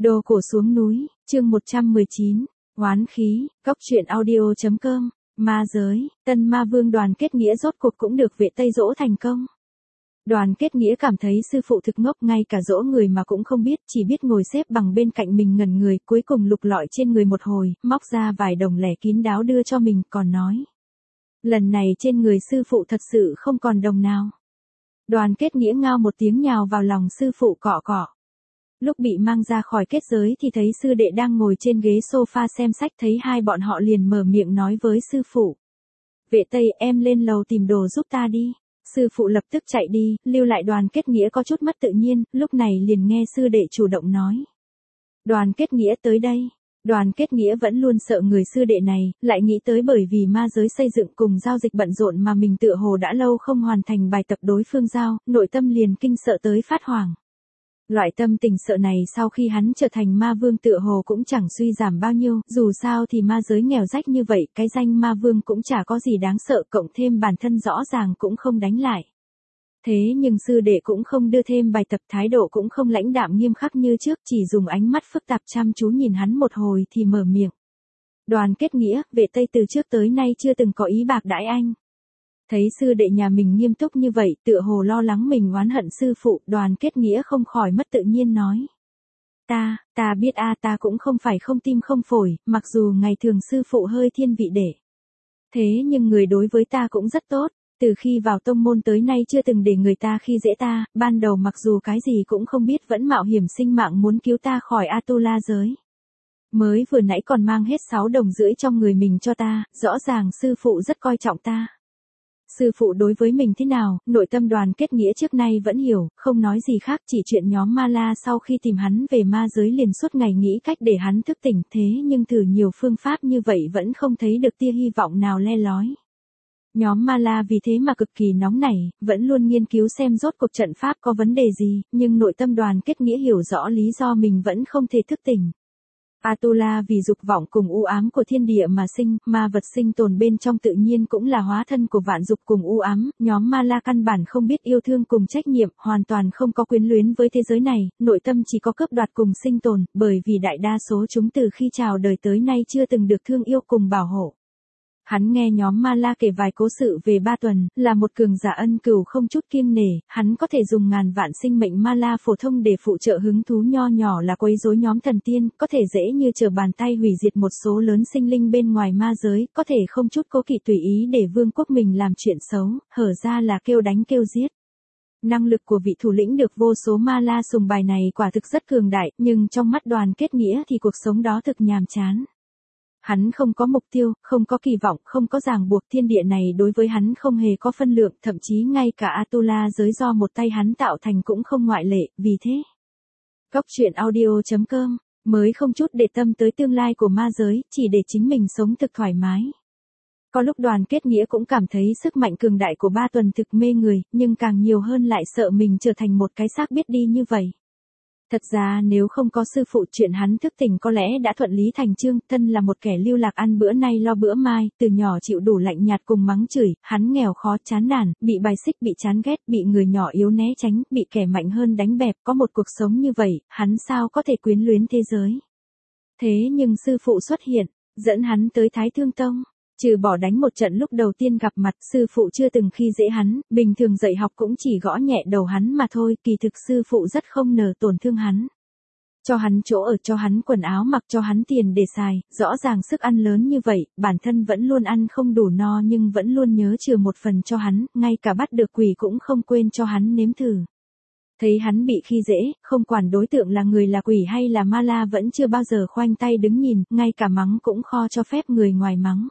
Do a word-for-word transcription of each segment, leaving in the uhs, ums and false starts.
Đồ cổ xuống núi, chương một trăm mười chín, oán khí, góc truyện audio chấm com, ma giới, tân ma vương Đoàn Kết Nghĩa rốt cuộc cũng được vệ Tây dỗ thành công. Đoàn Kết Nghĩa cảm thấy sư phụ thực ngốc, ngay cả dỗ người mà cũng không biết, chỉ biết ngồi xếp bằng bên cạnh mình ngẩn người, cuối cùng lục lọi trên người một hồi, móc ra vài đồng lẻ kín đáo đưa cho mình, còn nói. Lần này trên người sư phụ thật sự không còn đồng nào. Đoàn Kết Nghĩa ngao một tiếng nhào vào lòng sư phụ cọ cọ. Lúc bị mang ra khỏi kết giới thì thấy sư đệ đang ngồi trên ghế sofa xem sách, thấy hai bọn họ liền mở miệng nói với sư phụ. Vệ Tây, em lên lầu tìm đồ giúp ta đi. Sư phụ lập tức chạy đi, lưu lại Đoàn Kết Nghĩa có chút mất tự nhiên, lúc này liền nghe sư đệ chủ động nói. Đoàn Kết Nghĩa tới đây. Đoàn Kết Nghĩa vẫn luôn sợ người sư đệ này, lại nghĩ tới bởi vì ma giới xây dựng cùng giao dịch bận rộn mà mình tựa hồ đã lâu không hoàn thành bài tập đối phương giao, nội tâm liền kinh sợ tới phát hoảng. Loại tâm tình sợ này sau khi hắn trở thành ma vương tựa hồ cũng chẳng suy giảm bao nhiêu, dù sao thì ma giới nghèo rách như vậy, cái danh ma vương cũng chả có gì đáng sợ, cộng thêm bản thân rõ ràng cũng không đánh lại. Thế nhưng sư đệ cũng không đưa thêm bài tập, thái độ cũng không lãnh đạm nghiêm khắc như trước, chỉ dùng ánh mắt phức tạp chăm chú nhìn hắn một hồi thì mở miệng. Đoàn Kết Nghĩa, vệ Tây từ trước tới nay chưa từng có ý bạc đãi anh. Thấy sư đệ nhà mình nghiêm túc như vậy, tựa hồ lo lắng mình oán hận sư phụ, Đoàn Kết Nghĩa không khỏi mất tự nhiên nói. Ta, ta biết a, ta cũng không phải không tim không phổi, mặc dù ngày thường sư phụ hơi thiên vị để. Thế nhưng người đối với ta cũng rất tốt, từ khi vào tông môn tới nay chưa từng để người ta khi dễ ta, ban đầu mặc dù cái gì cũng không biết vẫn mạo hiểm sinh mạng muốn cứu ta khỏi Atula giới. Mới vừa nãy còn mang hết sáu đồng rưỡi trong người mình cho ta, rõ ràng sư phụ rất coi trọng ta. Sư phụ đối với mình thế nào, nội tâm Đoàn Kết Nghĩa trước nay vẫn hiểu, không nói gì khác, chỉ chuyện nhóm ma la sau khi tìm hắn về ma giới liền suốt ngày nghĩ cách để hắn thức tỉnh, thế nhưng thử nhiều phương pháp như vậy vẫn không thấy được tia hy vọng nào le lói. Nhóm ma la vì thế mà cực kỳ nóng nảy, vẫn luôn nghiên cứu xem rốt cuộc trận pháp có vấn đề gì, nhưng nội tâm Đoàn Kết Nghĩa hiểu rõ lý do mình vẫn không thể thức tỉnh. Atula vì dục vọng cùng u ám của thiên địa mà sinh, ma vật sinh tồn bên trong tự nhiên cũng là hóa thân của vạn dục cùng u ám, nhóm ma la căn bản không biết yêu thương cùng trách nhiệm, hoàn toàn không có quyến luyến với thế giới này, nội tâm chỉ có cướp đoạt cùng sinh tồn, bởi vì đại đa số chúng từ khi chào đời tới nay chưa từng được thương yêu cùng bảo hộ. Hắn nghe nhóm ma la kể vài cố sự về ba tuần, là một cường giả ân cửu không chút kiêng nể, hắn có thể dùng ngàn vạn sinh mệnh ma la phổ thông để phụ trợ hứng thú nho nhỏ là quấy rối nhóm thần tiên, có thể dễ như trở bàn tay hủy diệt một số lớn sinh linh bên ngoài ma giới, có thể không chút cố kỵ tùy ý để vương quốc mình làm chuyện xấu, hở ra là kêu đánh kêu giết. Năng lực của vị thủ lĩnh được vô số ma la sùng bài này quả thực rất cường đại, nhưng trong mắt Đoàn Kết Nghĩa thì cuộc sống đó thực nhàm chán. Hắn không có mục tiêu, không có kỳ vọng, không có ràng buộc, thiên địa này đối với hắn không hề có phân lượng, thậm chí ngay cả Atula giới do một tay hắn tạo thành cũng không ngoại lệ, vì thế. Góc truyện audio chấm com, mới không chút để tâm tới tương lai của ma giới, chỉ để chính mình sống thực thoải mái. Có lúc Đoàn Kết Nghĩa cũng cảm thấy sức mạnh cường đại của ba tuần thực mê người, nhưng càng nhiều hơn lại sợ mình trở thành một cái xác biết đi như vậy. Thật ra nếu không có sư phụ, chuyện hắn thức tỉnh có lẽ đã thuận lý thành chương, thân là một kẻ lưu lạc ăn bữa nay lo bữa mai, từ nhỏ chịu đủ lạnh nhạt cùng mắng chửi, hắn nghèo khó chán nản, bị bài xích, bị chán ghét, bị người nhỏ yếu né tránh, bị kẻ mạnh hơn đánh bẹp, có một cuộc sống như vậy, hắn sao có thể quyến luyến thế giới. Thế nhưng sư phụ xuất hiện, dẫn hắn tới Thái Thương Tông. Trừ bỏ đánh một trận lúc đầu tiên gặp mặt, sư phụ chưa từng khi dễ hắn, bình thường dạy học cũng chỉ gõ nhẹ đầu hắn mà thôi, kỳ thực sư phụ rất không nỡ tổn thương hắn. Cho hắn chỗ ở, cho hắn quần áo mặc, cho hắn tiền để xài, rõ ràng sức ăn lớn như vậy, bản thân vẫn luôn ăn không đủ no nhưng vẫn luôn nhớ chừa một phần cho hắn, ngay cả bắt được quỷ cũng không quên cho hắn nếm thử. Thấy hắn bị khi dễ, không quản đối tượng là người là quỷ hay là ma la vẫn chưa bao giờ khoanh tay đứng nhìn, ngay cả mắng cũng khó cho phép người ngoài mắng.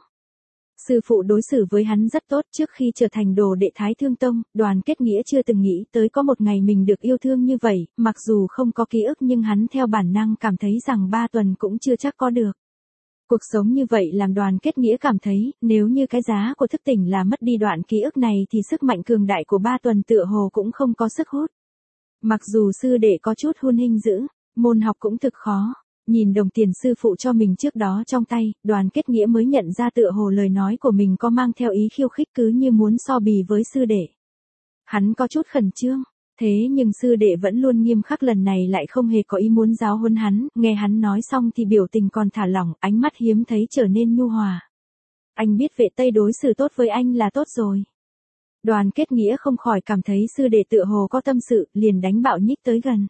Sư phụ đối xử với hắn rất tốt, trước khi trở thành đồ đệ Thái Thương Tông, Đoàn Kết Nghĩa chưa từng nghĩ tới có một ngày mình được yêu thương như vậy, mặc dù không có ký ức nhưng hắn theo bản năng cảm thấy rằng ba tuần cũng chưa chắc có được. Cuộc sống như vậy làm Đoàn Kết Nghĩa cảm thấy, nếu như cái giá của thức tỉnh là mất đi đoạn ký ức này thì sức mạnh cường đại của ba tuần tựa hồ cũng không có sức hút. Mặc dù sư đệ có chút hun hinh dữ, môn học cũng thực khó. Nhìn đồng tiền sư phụ cho mình trước đó trong tay, Đoàn Kết Nghĩa mới nhận ra tựa hồ lời nói của mình có mang theo ý khiêu khích, cứ như muốn so bì với sư đệ. Hắn có chút khẩn trương, Thế nhưng sư đệ vẫn luôn nghiêm khắc, lần này lại không hề có ý muốn giáo huấn hắn, nghe hắn nói xong thì biểu tình còn thả lỏng, ánh mắt hiếm thấy trở nên nhu hòa. Anh biết vệ Tây đối xử tốt với anh là tốt rồi. Đoàn Kết Nghĩa không khỏi cảm thấy sư đệ tựa hồ có tâm sự, liền đánh bạo nhích tới gần.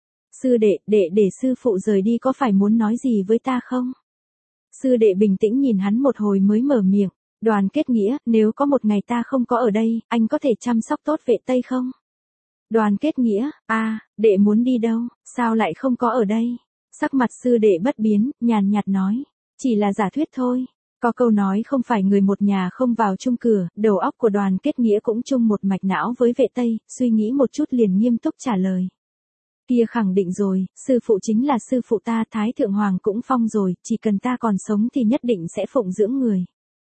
Sư đệ, đệ để sư phụ rời đi có phải muốn nói gì với ta không? Sư đệ bình tĩnh nhìn hắn một hồi mới mở miệng. Đoàn Kết Nghĩa, nếu có một ngày ta không có ở đây, anh có thể chăm sóc tốt vệ Tây không? Đoàn Kết Nghĩa, a, à, đệ muốn đi đâu, sao lại không có ở đây? Sắc mặt sư đệ bất biến, nhàn nhạt nói, chỉ là giả thuyết thôi. Có câu nói không phải người một nhà không vào chung cửa, đầu óc của Đoàn Kết Nghĩa cũng chung một mạch não với vệ Tây, suy nghĩ một chút liền nghiêm túc trả lời. Kia khẳng định rồi, sư phụ chính là sư phụ ta, Thái Thượng Hoàng cũng phong rồi, chỉ cần ta còn sống thì nhất định sẽ phụng dưỡng người.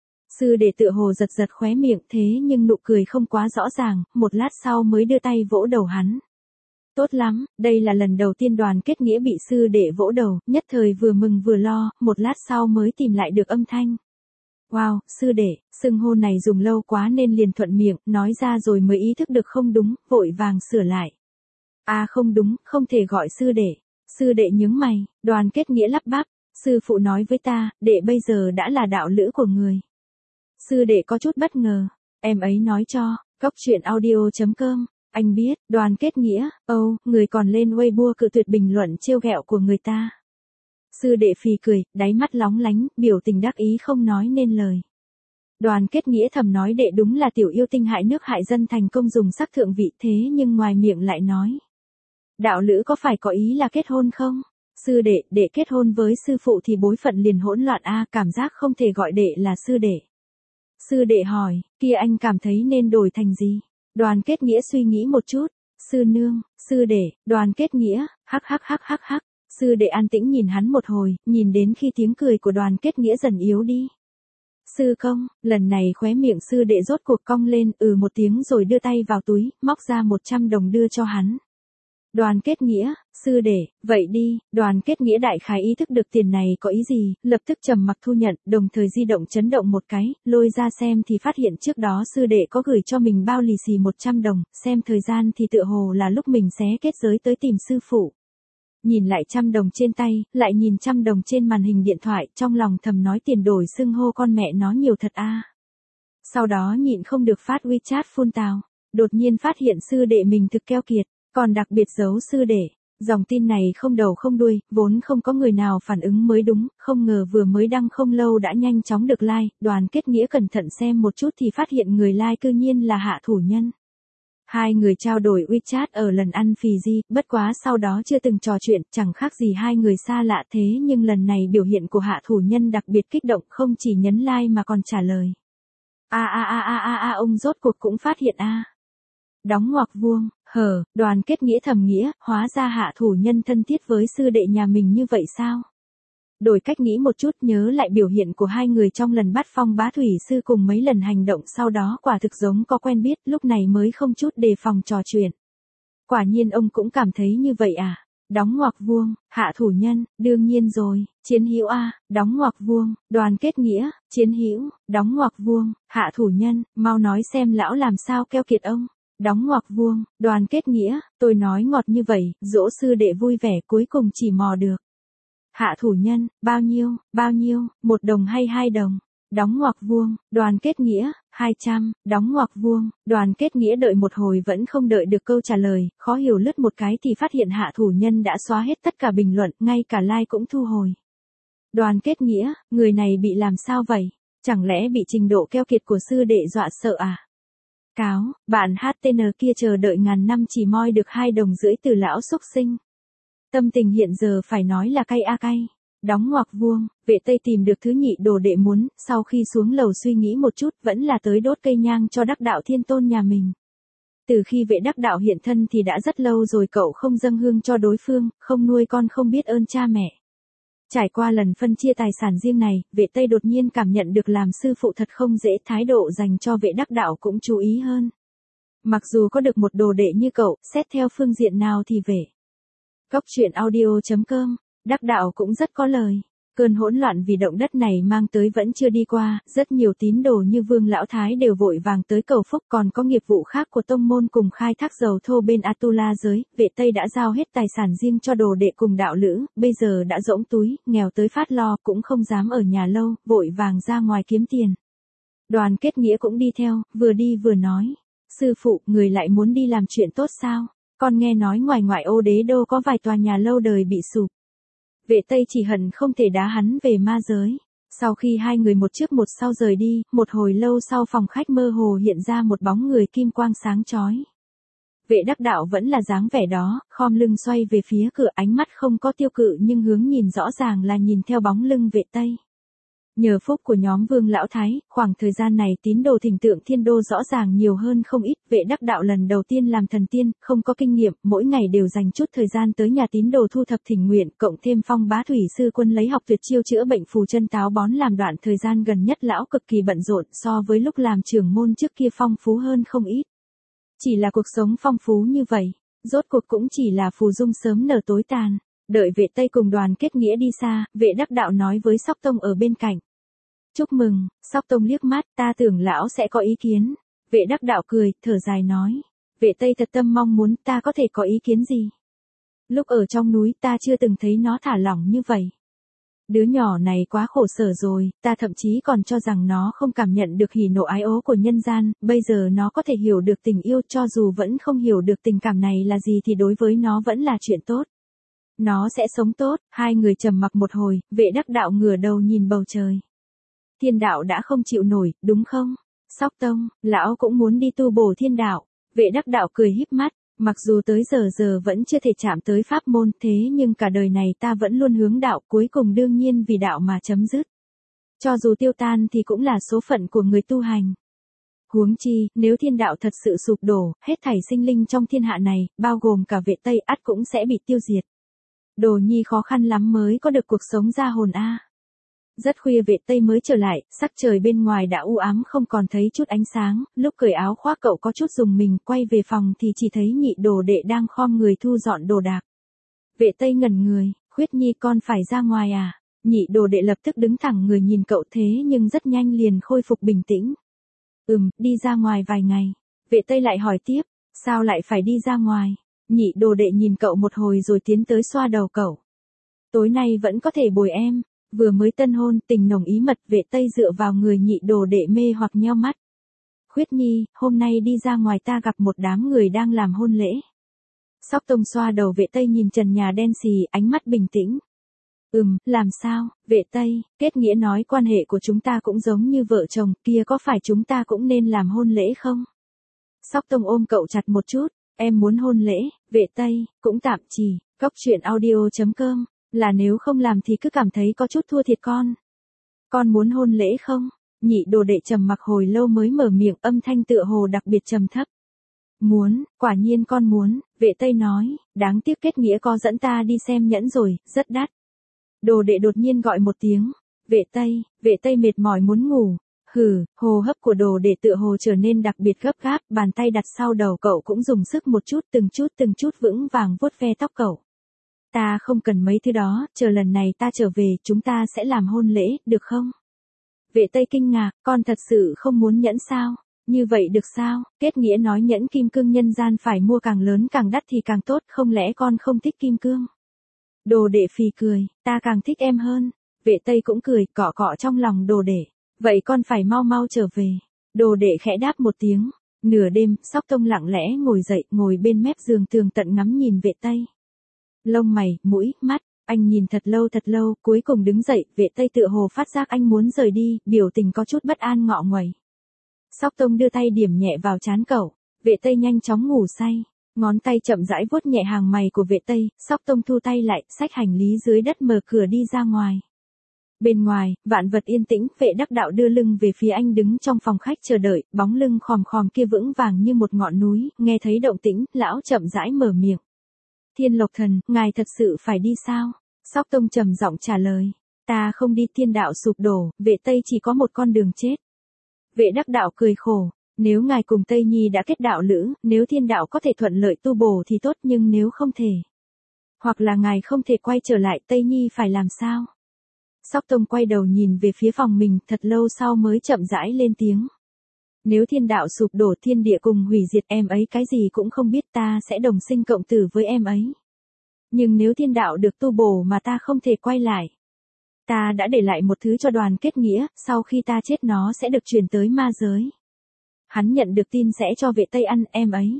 Sư đệ tựa hồ giật giật khóe miệng, thế nhưng nụ cười không quá rõ ràng, một lát sau mới đưa tay vỗ đầu hắn. Tốt lắm, đây là lần đầu tiên Đoàn Kết Nghĩa bị sư đệ vỗ đầu, nhất thời vừa mừng vừa lo, một lát sau mới tìm lại được âm thanh. Wow, sư đệ, xưng hô này dùng lâu quá nên liền thuận miệng, nói ra rồi mới ý thức được không đúng, vội vàng sửa lại. À không đúng, không thể gọi sư đệ. Sư đệ nhướng mày, Đoàn Kết Nghĩa lắp bắp, sư phụ nói với ta, đệ bây giờ đã là đạo lữ của người. Sư đệ có chút bất ngờ, em ấy nói cho, góc truyện audio chấm com, anh biết, Đoàn Kết Nghĩa, âu, oh, người còn lên Weibo cự tuyệt bình luận trêu ghẹo của người ta. Sư đệ phì cười, đáy mắt lóng lánh, biểu tình đắc ý không nói nên lời. Đoàn Kết Nghĩa thầm nói đệ đúng là tiểu yêu tinh hại nước hại dân thành công dùng sắc thượng vị, thế nhưng ngoài miệng lại nói. Đạo lữ có phải có ý là kết hôn không? Sư đệ, đệ kết hôn với sư phụ thì bối phận liền hỗn loạn a, cảm giác không thể gọi đệ là sư đệ. Sư đệ hỏi, kia anh cảm thấy nên đổi thành gì? Đoàn Kết Nghĩa suy nghĩ một chút, sư nương, sư đệ, Đoàn Kết Nghĩa, hắc hắc hắc hắc hắc. Sư đệ an tĩnh nhìn hắn một hồi, nhìn đến khi tiếng cười của Đoàn Kết Nghĩa dần yếu đi. Sư công, lần này khóe miệng sư đệ rốt cuộc cong lên, ừ một tiếng rồi đưa tay vào túi, móc ra một trăm đồng đưa cho hắn. Đoàn Kết Nghĩa, sư đệ, vậy đi, Đoàn Kết Nghĩa đại khái ý thức được tiền này có ý gì, lập tức trầm mặc thu nhận, đồng thời di động chấn động một cái, lôi ra xem thì phát hiện trước đó sư đệ có gửi cho mình bao lì xì một trăm đồng, xem thời gian thì tựa hồ là lúc mình xé kết giới tới tìm sư phụ. Nhìn lại trăm đồng trên tay, lại nhìn trăm đồng trên màn hình điện thoại, trong lòng thầm nói tiền đổi xưng hô con mẹ nó nhiều thật a. Sau đó nhịn không được phát WeChat phun tào, đột nhiên phát hiện sư đệ mình thực keo kiệt, còn đặc biệt giấu sư đệ. Dòng tin này không đầu không đuôi, vốn không có người nào phản ứng mới đúng, không ngờ vừa mới đăng không lâu đã nhanh chóng được like, Đoàn Kết Nghĩa cẩn thận xem một chút thì phát hiện người like cư nhiên là Hạ Thủ Nhân. Hai người trao đổi WeChat ở lần ăn phì di, bất quá sau đó chưa từng trò chuyện, chẳng khác gì hai người xa lạ, thế nhưng lần này biểu hiện của Hạ Thủ Nhân đặc biệt kích động, không chỉ nhấn like mà còn trả lời. A a a a a a ông rốt cuộc cũng phát hiện a. Đóng ngoặc vuông, hờ, Đoàn Kết Nghĩa thầm nghĩa, hóa ra Hạ Thủ Nhân thân thiết với sư đệ nhà mình như vậy sao? Đổi cách nghĩ một chút, nhớ lại biểu hiện của hai người trong lần bắt Phong Bá Thủy Sư cùng mấy lần hành động sau đó quả thực giống có quen biết, lúc này mới không chút đề phòng trò chuyện. Quả nhiên ông cũng cảm thấy như vậy à? Đóng ngoặc vuông, Hạ Thủ Nhân, đương nhiên rồi, Chiến Hữu a, đóng ngoặc vuông, Đoàn Kết Nghĩa, Chiến Hữu, đóng ngoặc vuông, Hạ Thủ Nhân, mau nói xem lão làm sao keo kiệt ông. Đóng ngoặc vuông, Đoàn Kết Nghĩa, tôi nói ngọt như vậy, dỗ sư đệ vui vẻ cuối cùng chỉ mò được. Hạ Thủ Nhân, bao nhiêu, bao nhiêu, một đồng hay hai đồng? Đóng ngoặc vuông, Đoàn Kết Nghĩa, hai trăm, đóng ngoặc vuông, Đoàn Kết Nghĩa đợi một hồi vẫn không đợi được câu trả lời, khó hiểu lướt một cái thì phát hiện Hạ Thủ Nhân đã xóa hết tất cả bình luận, ngay cả like cũng thu hồi. Đoàn Kết Nghĩa, người này bị làm sao vậy? Chẳng lẽ bị trình độ keo kiệt của sư đệ dọa sợ à? Cáo, bạn hát tê en kia chờ đợi ngàn năm chỉ moi được hai đồng rưỡi từ lão xúc sinh. Tâm tình hiện giờ phải nói là cay a cay. Đóng ngoặc vuông, vệ Tây tìm được thứ nhị đồ đệ muốn, sau khi xuống lầu suy nghĩ một chút vẫn là tới đốt cây nhang cho đắc đạo thiên tôn nhà mình. Từ khi vệ đắc đạo hiện thân thì đã rất lâu rồi cậu không dâng hương cho đối phương, không nuôi con không biết ơn cha mẹ. Trải qua lần phân chia tài sản riêng này, vệ Tây đột nhiên cảm nhận được làm sư phụ thật không dễ, thái độ dành cho vệ đắc đạo cũng chú ý hơn. Mặc dù có được một đồ đệ như cậu, xét theo phương diện nào thì vệ. Góc truyện audio chấm com, đắc đạo cũng rất có lời. Cơn hỗn loạn vì động đất này mang tới vẫn chưa đi qua, rất nhiều tín đồ như Vương Lão Thái đều vội vàng tới cầu phúc, còn có nghiệp vụ khác của tông môn cùng khai thác dầu thô bên Atula giới, vệ Tây đã giao hết tài sản riêng cho đồ đệ cùng đạo lữ, bây giờ đã rỗng túi, nghèo tới phát lo, cũng không dám ở nhà lâu, vội vàng ra ngoài kiếm tiền. Đoàn Kết Nghĩa cũng đi theo, vừa đi vừa nói, sư phụ, người lại muốn đi làm chuyện tốt sao? Con nghe nói ngoài ngoại ô Đế Đô có vài tòa nhà lâu đời bị sụp. Vệ Tây chỉ hận không thể đá hắn về ma giới. Sau khi hai người một trước một sau rời đi, một hồi lâu sau phòng khách mơ hồ hiện ra một bóng người kim quang sáng chói. Vệ Đắc Đạo vẫn là dáng vẻ đó, khom lưng xoay về phía cửa, ánh mắt không có tiêu cự nhưng hướng nhìn rõ ràng là nhìn theo bóng lưng Vệ Tây. Nhờ phúc của nhóm Vương Lão Thái, khoảng thời gian này tín đồ thỉnh tượng thiên đô rõ ràng nhiều hơn không ít. Vệ Đắc Đạo lần đầu tiên làm thần tiên, không có kinh nghiệm, mỗi ngày đều dành chút thời gian tới nhà tín đồ thu thập thỉnh nguyện, cộng thêm Phong Bá Thủy sư quân lấy học tuyệt chiêu chữa bệnh phù chân táo bón làm đoạn thời gian gần nhất lão cực kỳ bận rộn, so với lúc làm trưởng môn trước kia phong phú hơn không ít. Chỉ là cuộc sống phong phú như vậy, rốt cuộc cũng chỉ là phù dung sớm nở tối tàn. Đợi Vệ Tây cùng Đoàn Kết Nghĩa đi xa, Vệ Đắc Đạo nói với Sóc Tông ở bên cạnh. Chúc mừng, Sóc Tông liếc mắt, ta tưởng lão sẽ có ý kiến. Vệ Đắc Đạo cười, thở dài nói. Vệ Tây thật tâm mong muốn, ta có thể có ý kiến gì? Lúc ở trong núi ta chưa từng thấy nó thả lỏng như vậy. Đứa nhỏ này quá khổ sở rồi, ta thậm chí còn cho rằng nó không cảm nhận được hỉ nộ ái ố của nhân gian, bây giờ nó có thể hiểu được tình yêu, cho dù vẫn không hiểu được tình cảm này là gì thì đối với nó vẫn là chuyện tốt. Nó sẽ sống tốt. Hai người trầm mặc một hồi, Vệ Đắc Đạo ngửa đầu nhìn bầu trời. Thiên đạo đã không chịu nổi, đúng không? Sóc Tông, lão cũng muốn đi tu bổ thiên đạo. Vệ Đắc Đạo cười híp mắt, mặc dù tới giờ giờ vẫn chưa thể chạm tới pháp môn, thế nhưng cả đời này ta vẫn luôn hướng đạo, cuối cùng đương nhiên vì đạo mà chấm dứt. Cho dù tiêu tan thì cũng là số phận của người tu hành. Huống chi, nếu thiên đạo thật sự sụp đổ, hết thảy sinh linh trong thiên hạ này, bao gồm cả Vệ Tây, ắt cũng sẽ bị tiêu diệt. Đồ nhi khó khăn lắm mới có được cuộc sống ra hồn a. Rất khuya Vệ Tây mới trở lại, sắc trời bên ngoài đã u ám không còn thấy chút ánh sáng, lúc cởi áo khoác cậu có chút dùng mình, quay về phòng thì chỉ thấy nhị đồ đệ đang khom người thu dọn đồ đạc. Vệ Tây ngẩn người, Khuyết Nhi con phải ra ngoài à? Nhị đồ đệ lập tức đứng thẳng người nhìn cậu thế nhưng rất nhanh liền khôi phục bình tĩnh. Ừm, đi ra ngoài vài ngày. Vệ Tây lại hỏi tiếp, sao lại phải đi ra ngoài? Nhị đồ đệ nhìn cậu một hồi rồi tiến tới xoa đầu cậu. Tối nay vẫn có thể bồi em. Vừa mới tân hôn, tình nồng ý mật, Vệ Tây dựa vào người nhị đồ đệ mê hoặc nheo mắt. Khuyết Nhi, hôm nay đi ra ngoài ta gặp một đám người đang làm hôn lễ. Sóc Tông xoa đầu Vệ Tây nhìn trần nhà đen xì, ánh mắt bình tĩnh. Ừm, làm sao? Vệ Tây, Kết Nghĩa nói quan hệ của chúng ta cũng giống như vợ chồng, kia có phải chúng ta cũng nên làm hôn lễ không? Sóc Tông ôm cậu chặt một chút, em muốn hôn lễ. Vệ Tây, cũng tạm chỉ, cóc truyện audio chấm com. Là nếu không làm thì cứ cảm thấy có chút thua thiệt con. Con muốn hôn lễ không? Nhị đồ đệ trầm mặc hồi lâu mới mở miệng, âm thanh tựa hồ đặc biệt trầm thấp. Muốn, quả nhiên con muốn. Vệ Tây nói, đáng tiếc Kết Nghĩa có dẫn ta đi xem nhẫn rồi, rất đắt. Đồ đệ đột nhiên gọi một tiếng. Vệ Tây, Vệ Tây mệt mỏi muốn ngủ. Hừ, hô hấp của đồ đệ tựa hồ trở nên đặc biệt gấp gáp, bàn tay đặt sau đầu cậu cũng dùng sức một chút, từng chút từng chút vững vàng vuốt ve tóc cậu. Ta không cần mấy thứ đó, chờ lần này ta trở về, chúng ta sẽ làm hôn lễ, được không? Vệ Tây kinh ngạc, con thật sự không muốn nhẫn sao? Như vậy được sao? Kết Nghĩa nói nhẫn kim cương nhân gian phải mua càng lớn càng đắt thì càng tốt, không lẽ con không thích kim cương? Đồ đệ phì cười, ta càng thích em hơn. Vệ Tây cũng cười, cọ cọ trong lòng đồ đệ. Vậy con phải mau mau trở về. Đồ đệ khẽ đáp một tiếng. Nửa đêm, Sóc Tông lặng lẽ ngồi dậy, ngồi bên mép giường tường tận ngắm nhìn Vệ Tây. Lông mày, mũi, mắt, anh nhìn thật lâu thật lâu, cuối cùng đứng dậy, Vệ Tây tựa hồ phát giác anh muốn rời đi, biểu tình có chút bất an ngọ nguậy. Sóc Tông đưa tay điểm nhẹ vào trán cậu, Vệ Tây nhanh chóng ngủ say, ngón tay chậm rãi vuốt nhẹ hàng mày của Vệ Tây, Sóc Tông thu tay lại, xách hành lý dưới đất mở cửa đi ra ngoài. Bên ngoài, vạn vật yên tĩnh, Vệ Đắc Đạo đưa lưng về phía anh đứng trong phòng khách chờ đợi, bóng lưng khòm khòm kia vững vàng như một ngọn núi, nghe thấy động tĩnh, lão chậm rãi mở miệng. Thiên Lộc Thần, ngài thật sự phải đi sao? Sóc Tông trầm giọng trả lời. Ta không đi, thiên đạo sụp đổ, Vệ Tây chỉ có một con đường chết. Vệ Đắc Đạo cười khổ. Nếu ngài cùng Tây Nhi đã kết đạo lữ, nếu thiên đạo có thể thuận lợi tu bổ thì tốt, nhưng nếu không thể. Hoặc là ngài không thể quay trở lại, Tây Nhi phải làm sao? Sóc Tông quay đầu nhìn về phía phòng mình, thật lâu sau mới chậm rãi lên tiếng. Nếu thiên đạo sụp đổ, thiên địa cùng hủy diệt, em ấy cái gì cũng không biết, ta sẽ đồng sinh cộng tử với em ấy. Nhưng nếu thiên đạo được tu bổ mà ta không thể quay lại, ta đã để lại một thứ cho đoàn kết nghĩa, sau khi ta chết nó sẽ được truyền tới ma giới. Hắn nhận được tin sẽ cho vệ Tây ăn, em ấy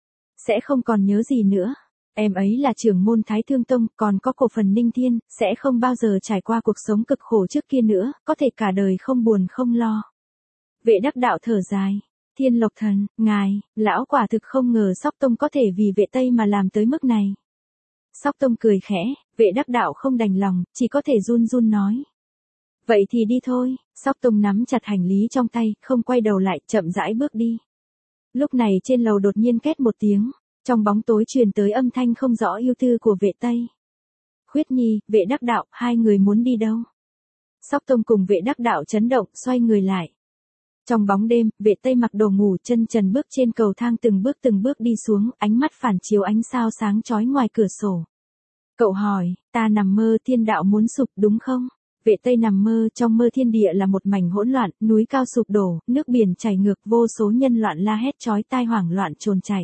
sẽ không còn nhớ gì nữa. Em ấy là trưởng môn Thái Thương Tông, còn có cổ phần Ninh Thiên, sẽ không bao giờ trải qua cuộc sống cực khổ trước kia nữa, có thể cả đời không buồn không lo. Vệ Đắc Đạo thở dài. Thiên Lộc Thần, ngài, lão quả thực không ngờ Sóc Tông có thể vì vệ Tây mà làm tới mức này. Sóc Tông cười khẽ, Vệ Đắc Đạo không đành lòng, chỉ có thể run run nói. Vậy thì đi thôi. Sóc Tông nắm chặt hành lý trong tay, không quay đầu lại, chậm rãi bước đi. Lúc này trên lầu đột nhiên két một tiếng, trong bóng tối truyền tới âm thanh không rõ ưu tư của vệ Tây. Khuyết Nhi, Vệ Đắc Đạo, hai người muốn đi đâu? Sóc Tông cùng Vệ Đắc Đạo chấn động, xoay người lại. Trong bóng đêm, vệ Tây mặc đồ ngủ, chân trần bước trên cầu thang, từng bước từng bước đi xuống, ánh mắt phản chiếu ánh sao sáng chói ngoài cửa sổ. Cậu hỏi, ta nằm mơ, thiên đạo muốn sụp đúng không? Vệ Tây nằm mơ, trong mơ thiên địa là một mảnh hỗn loạn, núi cao sụp đổ, nước biển chảy ngược, vô số nhân loạn la hét chói tai, hoảng loạn trồn chảy.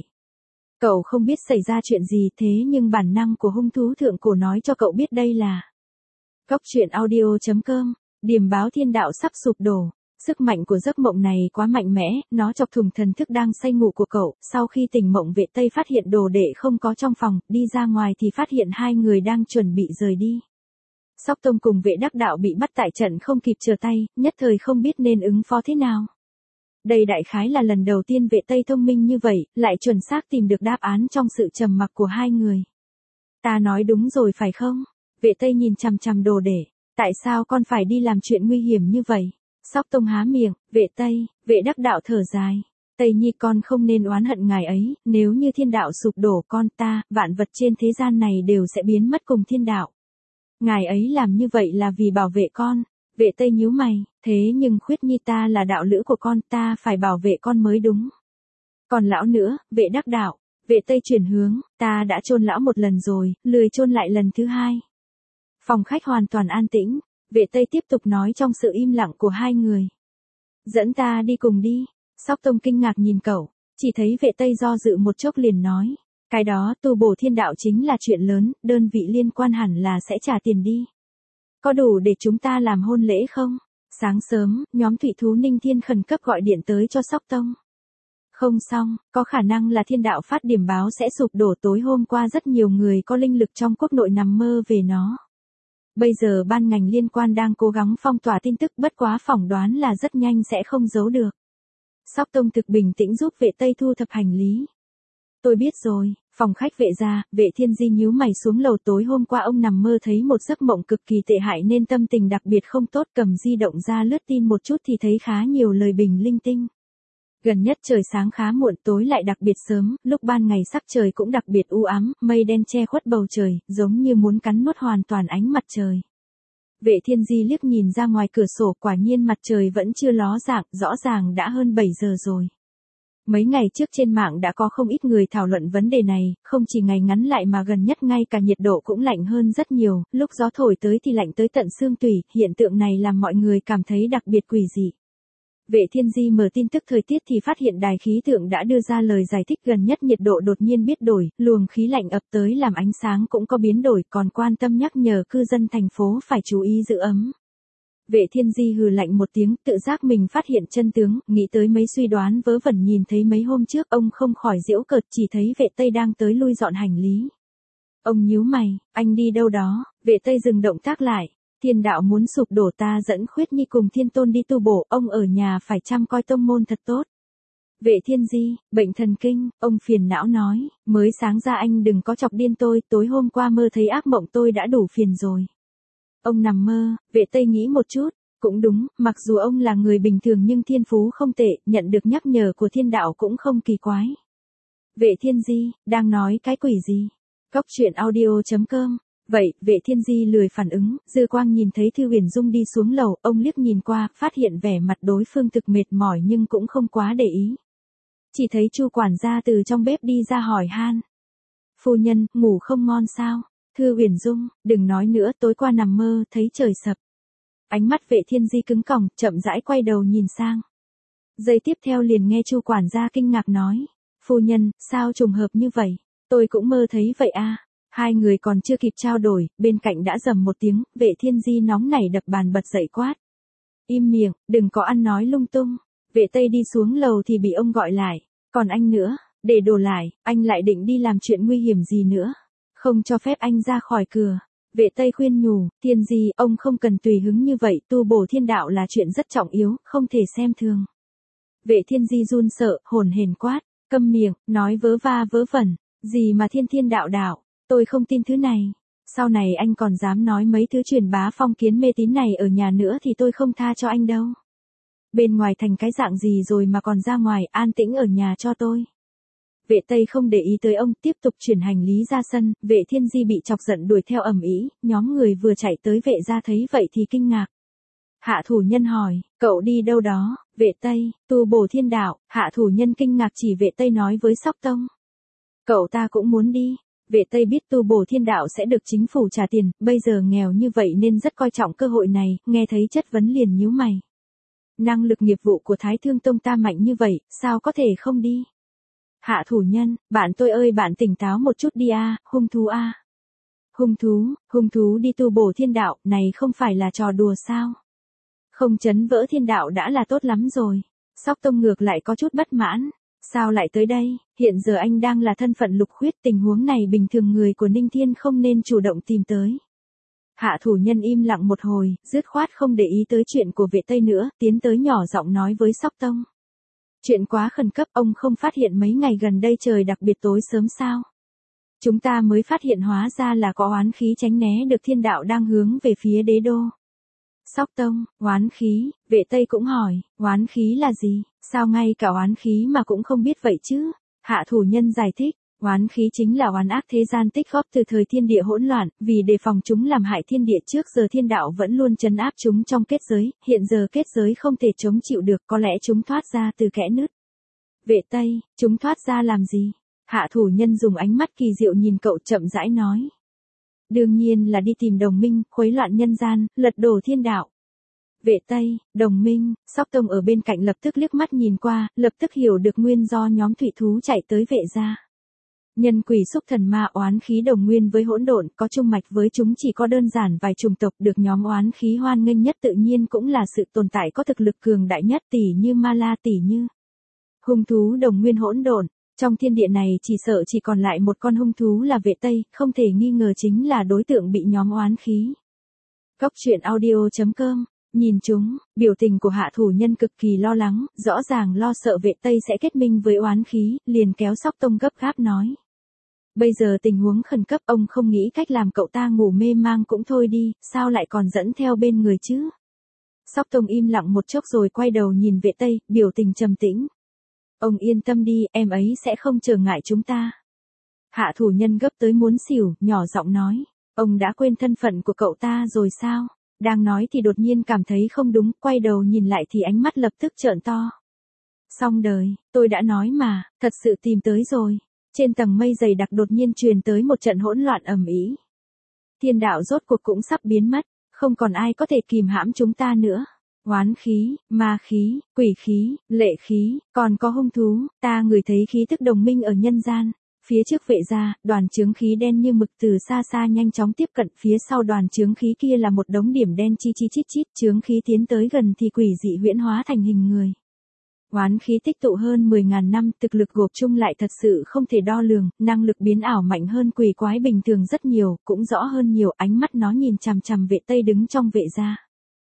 Cậu không biết xảy ra chuyện gì, thế nhưng bản năng của hung thú thượng cổ nói cho cậu biết đây là Cóc truyện audio chấm com, điềm báo thiên đạo sắp sụp đổ. Sức mạnh của giấc mộng này quá mạnh mẽ, nó chọc thủng thần thức đang say ngủ của cậu. Sau khi tỉnh mộng, vệ Tây phát hiện đồ đệ không có trong phòng, đi ra ngoài thì phát hiện hai người đang chuẩn bị rời đi. Sóc Tông cùng Vệ Đắc Đạo bị bắt tại trận không kịp trở tay, nhất thời không biết nên ứng phó thế nào. Đây đại khái là lần đầu tiên vệ Tây thông minh như vậy, lại chuẩn xác tìm được đáp án trong sự trầm mặc của hai người. Ta nói đúng rồi phải không? Vệ Tây nhìn chằm chằm đồ đệ. Tại sao con phải đi làm chuyện nguy hiểm như vậy? Sóc Tông há miệng, vệ Tây, Vệ Đắc Đạo thở dài. Tây Nhi, con không nên oán hận ngài ấy, nếu như thiên đạo sụp đổ, con ta, vạn vật trên thế gian này đều sẽ biến mất cùng thiên đạo. Ngài ấy làm như vậy là vì bảo vệ con. Vệ Tây nhíu mày, thế nhưng Khuyết Nhi, ta là đạo lữ của con, ta phải bảo vệ con mới đúng. Còn lão nữa, Vệ Đắc Đạo. Vệ Tây chuyển hướng, ta đã chôn lão một lần rồi, lười chôn lại lần thứ hai. Phòng khách hoàn toàn an tĩnh. Vệ Tây tiếp tục nói trong sự im lặng của hai người. Dẫn ta đi cùng đi. Sóc Tông kinh ngạc nhìn cậu, chỉ thấy vệ Tây do dự một chốc liền nói. Cái đó, tu bổ thiên đạo chính là chuyện lớn, đơn vị liên quan hẳn là sẽ trả tiền đi. Có đủ để chúng ta làm hôn lễ không? Sáng sớm, nhóm thủy thú Ninh Thiên khẩn cấp gọi điện tới cho Sóc Tông. Không xong, có khả năng là thiên đạo phát điểm báo sẽ sụp đổ. Tối hôm qua rất nhiều người có linh lực trong quốc nội nằm mơ về nó. Bây giờ ban ngành liên quan đang cố gắng phong tỏa tin tức, bất quá phỏng đoán là rất nhanh sẽ không giấu được. Sóc Tông thực bình tĩnh giúp vệ Tây thu thập hành lý. Tôi biết rồi. Phòng khách vệ ra, Vệ Thiên Di nhíu mày xuống lầu. Tối hôm qua ông nằm mơ thấy một giấc mộng cực kỳ tệ hại nên tâm tình đặc biệt không tốt, cầm di động ra lướt tin một chút thì thấy khá nhiều lời bình linh tinh. Gần nhất trời sáng khá muộn, tối lại đặc biệt sớm, lúc ban ngày sắc trời cũng đặc biệt u ám, mây đen che khuất bầu trời, giống như muốn cắn nuốt hoàn toàn ánh mặt trời. Vệ Thiên Di liếc nhìn ra ngoài cửa sổ, quả nhiên mặt trời vẫn chưa ló dạng, rõ ràng đã hơn bảy giờ rồi. Mấy ngày trước trên mạng đã có không ít người thảo luận vấn đề này, không chỉ ngày ngắn lại mà gần nhất ngay cả nhiệt độ cũng lạnh hơn rất nhiều, lúc gió thổi tới thì lạnh tới tận xương tủy, hiện tượng này làm mọi người cảm thấy đặc biệt quỷ dị. Vệ Thiên Di mở tin tức thời tiết thì phát hiện đài khí tượng đã đưa ra lời giải thích gần nhất nhiệt độ đột nhiên biết đổi, luồng khí lạnh ập tới làm ánh sáng cũng có biến đổi, còn quan tâm nhắc nhở cư dân thành phố phải chú ý giữ ấm. Vệ Thiên Di hừ lạnh một tiếng, tự giác mình phát hiện chân tướng, nghĩ tới mấy suy đoán vớ vẩn nhìn thấy mấy hôm trước, ông không khỏi giễu cợt, chỉ thấy vệ Tây đang tới lui dọn hành lý. Ông nhíu mày, anh đi đâu đó? Vệ Tây dừng động tác lại. Thiên đạo muốn sụp đổ, ta dẫn Khuyết Nhi cùng Thiên Tôn đi tu bổ, ông ở nhà phải chăm coi tông môn thật tốt. Vệ Thiên Di, bệnh thần kinh, ông phiền não nói, mới sáng ra anh đừng có chọc điên tôi, tối hôm qua mơ thấy ác mộng tôi đã đủ phiền rồi. Ông nằm mơ, Vệ Tây nghĩ một chút, cũng đúng, mặc dù ông là người bình thường nhưng thiên phú không tệ, nhận được nhắc nhở của thiên đạo cũng không kỳ quái. Vệ Thiên Di, đang nói cái quỷ gì? Cóc truyện audio chấm com. Vậy, Vệ Thiên Di lười phản ứng, dư quang nhìn thấy Thư Huyền Dung đi xuống lầu, ông liếc nhìn qua, phát hiện vẻ mặt đối phương thực mệt mỏi nhưng cũng không quá để ý. Chỉ thấy Chu quản gia từ trong bếp đi ra hỏi han. Phu nhân, ngủ không ngon sao? Thư Huyền Dung, đừng nói nữa, tối qua nằm mơ, thấy trời sập. Ánh mắt Vệ Thiên Di cứng còng, chậm rãi quay đầu nhìn sang. Giây tiếp theo liền nghe Chu quản gia kinh ngạc nói. Phu nhân, sao trùng hợp như vậy? Tôi cũng mơ thấy vậy a. Hai người còn chưa kịp trao đổi, bên cạnh đã rầm một tiếng, Vệ Thiên Di nóng nảy đập bàn bật dậy quát. Im miệng, đừng có ăn nói lung tung. Vệ Tây đi xuống lầu thì bị ông gọi lại. Còn anh nữa, để đồ lại, anh lại định đi làm chuyện nguy hiểm gì nữa. Không cho phép anh ra khỏi cửa. Vệ Tây khuyên nhủ, Thiên Di, ông không cần tùy hứng như vậy, tu bổ thiên đạo là chuyện rất trọng yếu, không thể xem thường. Vệ Thiên Di run sợ, hồn hển quát, câm miệng, nói vớ va vớ vẩn, gì mà thiên thiên đạo đạo, tôi không tin thứ này. Sau này anh còn dám nói mấy thứ truyền bá phong kiến mê tín này ở nhà nữa thì tôi không tha cho anh đâu. Bên ngoài thành cái dạng gì rồi mà còn ra ngoài, an tĩnh ở nhà cho tôi. Vệ Tây không để ý tới ông, tiếp tục chuyển hành lý ra sân. Vệ Thiên Di bị chọc giận đuổi theo ầm ĩ, nhóm người vừa chạy tới Vệ gia thấy vậy thì kinh ngạc. Hạ thủ nhân hỏi, cậu đi đâu đó? Vệ Tây, tu bổ thiên đạo. Hạ thủ nhân kinh ngạc chỉ Vệ Tây nói với Sóc Tông. Cậu ta cũng muốn đi. Vệ Tây biết tu bổ thiên đạo sẽ được chính phủ trả tiền, bây giờ nghèo như vậy nên rất coi trọng cơ hội này, nghe thấy chất vấn liền nhíu mày. Năng lực nghiệp vụ của Thái Thương Tông ta mạnh như vậy, sao có thể không đi? Hạ thủ nhân, bạn tôi ơi, bạn tỉnh táo một chút đi a, hung thú a. Hung thú, hung thú đi tu bổ thiên đạo, này không phải là trò đùa sao? Không chấn vỡ thiên đạo đã là tốt lắm rồi. Sóc Tông ngược lại có chút bất mãn. Sao lại tới đây, hiện giờ anh đang là thân phận lục khuyết, tình huống này bình thường người của Ninh Thiên không nên chủ động tìm tới. Hạ thủ nhân im lặng một hồi, dứt khoát không để ý tới chuyện của Vệ Tây nữa, tiến tới nhỏ giọng nói với Sóc Tông. Chuyện quá khẩn cấp, ông không phát hiện mấy ngày gần đây trời đặc biệt tối sớm sao? Chúng ta mới phát hiện hóa ra là có oán khí tránh né được thiên đạo đang hướng về phía đế đô. Sóc Tông, oán khí, Vệ Tây cũng hỏi, oán khí là gì, sao ngay cả oán khí mà cũng không biết vậy chứ? Hạ thủ nhân giải thích, oán khí chính là oán ác thế gian tích góp từ thời thiên địa hỗn loạn, vì đề phòng chúng làm hại thiên địa trước giờ thiên đạo vẫn luôn trấn áp chúng trong kết giới, hiện giờ kết giới không thể chống chịu được, có lẽ chúng thoát ra từ kẽ nứt. Vệ Tây, chúng thoát ra làm gì? Hạ thủ nhân dùng ánh mắt kỳ diệu nhìn cậu chậm rãi nói. Đương nhiên là đi tìm đồng minh, khuấy loạn nhân gian, lật đổ thiên đạo. Vệ Tây, đồng minh, Sóc Tông ở bên cạnh lập tức liếc mắt nhìn qua, lập tức hiểu được nguyên do nhóm thủy thú chạy tới Vệ gia. Nhân quỷ xúc thần ma oán khí đồng nguyên với hỗn độn, có chung mạch với chúng chỉ có đơn giản vài chủng tộc, được nhóm oán khí hoan nghênh nhất tự nhiên cũng là sự tồn tại có thực lực cường đại nhất, tỷ như Ma La, tỷ như hung thú đồng nguyên hỗn độn. Trong thiên địa này chỉ sợ chỉ còn lại một con hung thú là Vệ Tây, không thể nghi ngờ chính là đối tượng bị nhóm oán khí. Cốc truyện audio chấm com. Nhìn chúng, biểu tình của hạ thủ nhân cực kỳ lo lắng, rõ ràng lo sợ Vệ Tây sẽ kết minh với oán khí, liền kéo Sóc Tông gấp gáp nói. Bây giờ tình huống khẩn cấp, ông không nghĩ cách làm cậu ta ngủ mê mang cũng thôi đi, sao lại còn dẫn theo bên người chứ? Sóc Tông im lặng một chốc rồi quay đầu nhìn Vệ Tây, biểu tình trầm tĩnh. Ông yên tâm đi, em ấy sẽ không trở ngại chúng ta. Hạ thủ nhân gấp tới muốn xỉu, nhỏ giọng nói. Ông đã quên thân phận của cậu ta rồi sao? Đang nói thì đột nhiên cảm thấy không đúng, quay đầu nhìn lại thì ánh mắt lập tức trợn to. Xong đời, tôi đã nói mà, thật sự tìm tới rồi. Trên tầng mây dày đặc đột nhiên truyền tới một trận hỗn loạn ầm ĩ. Thiên đạo rốt cuộc cũng sắp biến mất, không còn ai có thể kìm hãm chúng ta nữa. Oán khí, ma khí, quỷ khí, lệ khí, còn có hung thú, ta ngửi thấy khí tức đồng minh ở nhân gian. Phía trước Vệ gia, đoàn chướng khí đen như mực từ xa xa nhanh chóng tiếp cận, phía sau đoàn chướng khí kia là một đống điểm đen chi chi chít chít, chướng khí tiến tới gần thì quỷ dị huyễn hóa thành hình người. Oán khí tích tụ hơn mười ngàn năm, thực lực gộp chung lại thật sự không thể đo lường, năng lực biến ảo mạnh hơn quỷ quái bình thường rất nhiều, cũng rõ hơn nhiều, ánh mắt nó nhìn chằm chằm Vệ Tây đứng trong Vệ gia.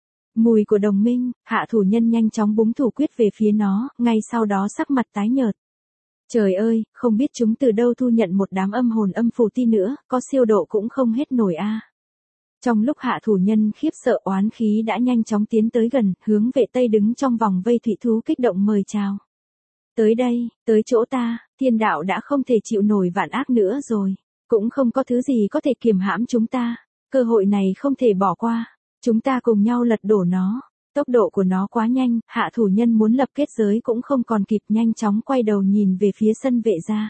Mùi của đồng minh, hạ thủ nhân nhanh chóng búng thủ quyết về phía nó, ngay sau đó sắc mặt tái nhợt. Trời ơi, không biết chúng từ đâu thu nhận một đám âm hồn âm phù ti nữa, có siêu độ cũng không hết nổi a. À. Trong lúc hạ thủ nhân khiếp sợ, oán khí đã nhanh chóng tiến tới gần, hướng Vệ Tây đứng trong vòng vây thủy thú kích động mời chào. Tới đây, tới chỗ ta, thiên đạo đã không thể chịu nổi vạn ác nữa rồi, cũng không có thứ gì có thể kiềm hãm chúng ta, cơ hội này không thể bỏ qua, chúng ta cùng nhau lật đổ nó. Tốc độ của nó quá nhanh, hạ thủ nhân muốn lập kết giới cũng không còn kịp, nhanh chóng quay đầu nhìn về phía sân Vệ gia.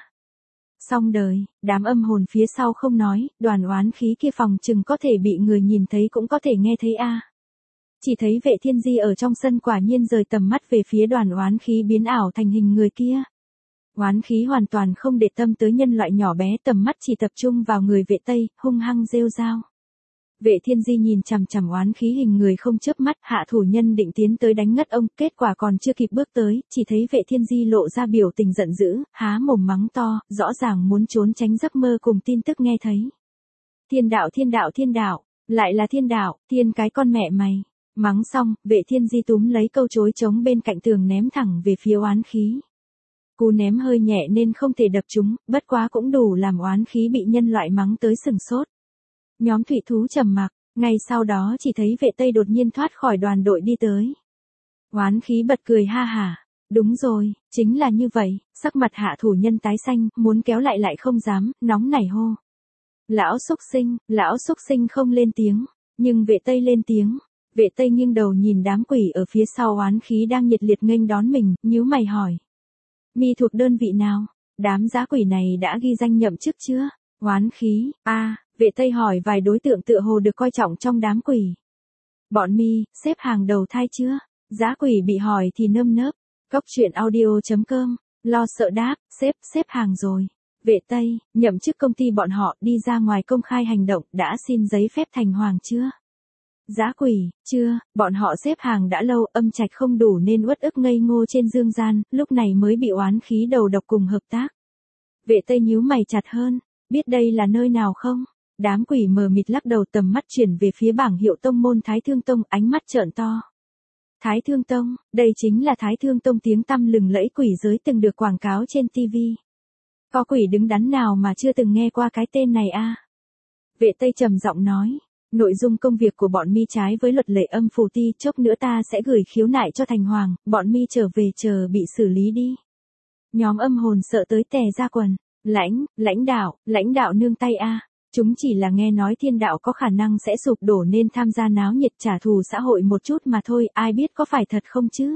Xong đời, đám âm hồn phía sau không nói, đoàn oán khí kia phòng chừng có thể bị người nhìn thấy cũng có thể nghe thấy a. À. Chỉ thấy Vệ Thiên Di ở trong sân quả nhiên rời tầm mắt về phía đoàn oán khí biến ảo thành hình người kia. Oán khí hoàn toàn không để tâm tới nhân loại nhỏ bé, tầm mắt chỉ tập trung vào người Vệ Tây, hung hăng rêu rao. Vệ Thiên Di nhìn chằm chằm oán khí hình người không chớp mắt, hạ thủ nhân định tiến tới đánh ngất ông, kết quả còn chưa kịp bước tới, chỉ thấy Vệ Thiên Di lộ ra biểu tình giận dữ, há mồm mắng to, rõ ràng muốn trốn tránh giấc mơ cùng tin tức nghe thấy. Thiên đạo thiên đạo thiên đạo, lại là thiên đạo, thiên cái con mẹ mày. Mắng xong, Vệ Thiên Di túm lấy câu chối trống bên cạnh tường ném thẳng về phía oán khí. Cú ném hơi nhẹ nên không thể đập trúng, bất quá cũng đủ làm oán khí bị nhân loại mắng tới sừng sốt. Nhóm thủy thú trầm mặc, ngay sau đó chỉ thấy Vệ Tây đột nhiên thoát khỏi đoàn đội đi tới. Oán khí bật cười ha hả, đúng rồi, chính là như vậy, sắc mặt hạ thủ nhân tái xanh, muốn kéo lại lại không dám, nóng nảy hô. Lão xúc sinh, lão xúc sinh không lên tiếng, nhưng Vệ Tây lên tiếng. Vệ Tây nghiêng đầu nhìn đám quỷ ở phía sau oán khí đang nhiệt liệt nghênh đón mình, nhíu mày hỏi. Mi thuộc đơn vị nào? Đám dã quỷ này đã ghi danh nhậm chức chưa? Oán khí, a à, Vệ Tây hỏi vài đối tượng tựa hồ được coi trọng trong đám quỷ. Bọn mi, xếp hàng đầu thai chưa? Dã quỷ bị hỏi thì nơm nớp. Cốc truyện audio chấm com, lo sợ đáp, xếp, xếp hàng rồi. Vệ Tây, nhậm chức công ty bọn họ đi ra ngoài công khai hành động, đã xin giấy phép thành hoàng chưa? Dã quỷ, chưa, bọn họ xếp hàng đã lâu, âm trạch không đủ nên uất ức ngây ngô trên dương gian, lúc này mới bị oán khí đầu độc cùng hợp tác. Vệ Tây nhíu mày chặt hơn, biết đây là nơi nào không? Đám quỷ mờ mịt lắc đầu, tầm mắt chuyển về phía bảng hiệu tông môn Thái Thương Tông, ánh mắt trợn to. Thái Thương Tông, đây chính là Thái Thương Tông tiếng tăm lừng lẫy quỷ giới từng được quảng cáo trên ti vi. Có quỷ đứng đắn nào mà chưa từng nghe qua cái tên này a? Vệ Tây trầm giọng nói. Nội dung công việc của bọn mi trái với luật lệ âm phù ti, chốc nữa ta sẽ gửi khiếu nại cho thành hoàng, bọn mi trở về chờ bị xử lý đi. Nhóm âm hồn sợ tới tè ra quần. Lãnh, lãnh đạo, lãnh đạo nương tay a. Chúng chỉ là nghe nói thiên đạo có khả năng sẽ sụp đổ nên tham gia náo nhiệt trả thù xã hội một chút mà thôi, ai biết có phải thật không chứ?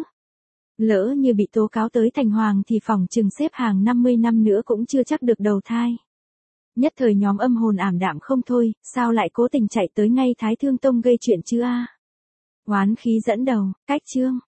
Lỡ như bị tố cáo tới thành hoàng thì phỏng chừng xếp hàng năm mươi năm nữa cũng chưa chắc được đầu thai. Nhất thời nhóm âm hồn ảm đạm không thôi, sao lại cố tình chạy tới ngay Thái Thương Tông gây chuyện chứ a? Oán khí dẫn đầu, cách chương,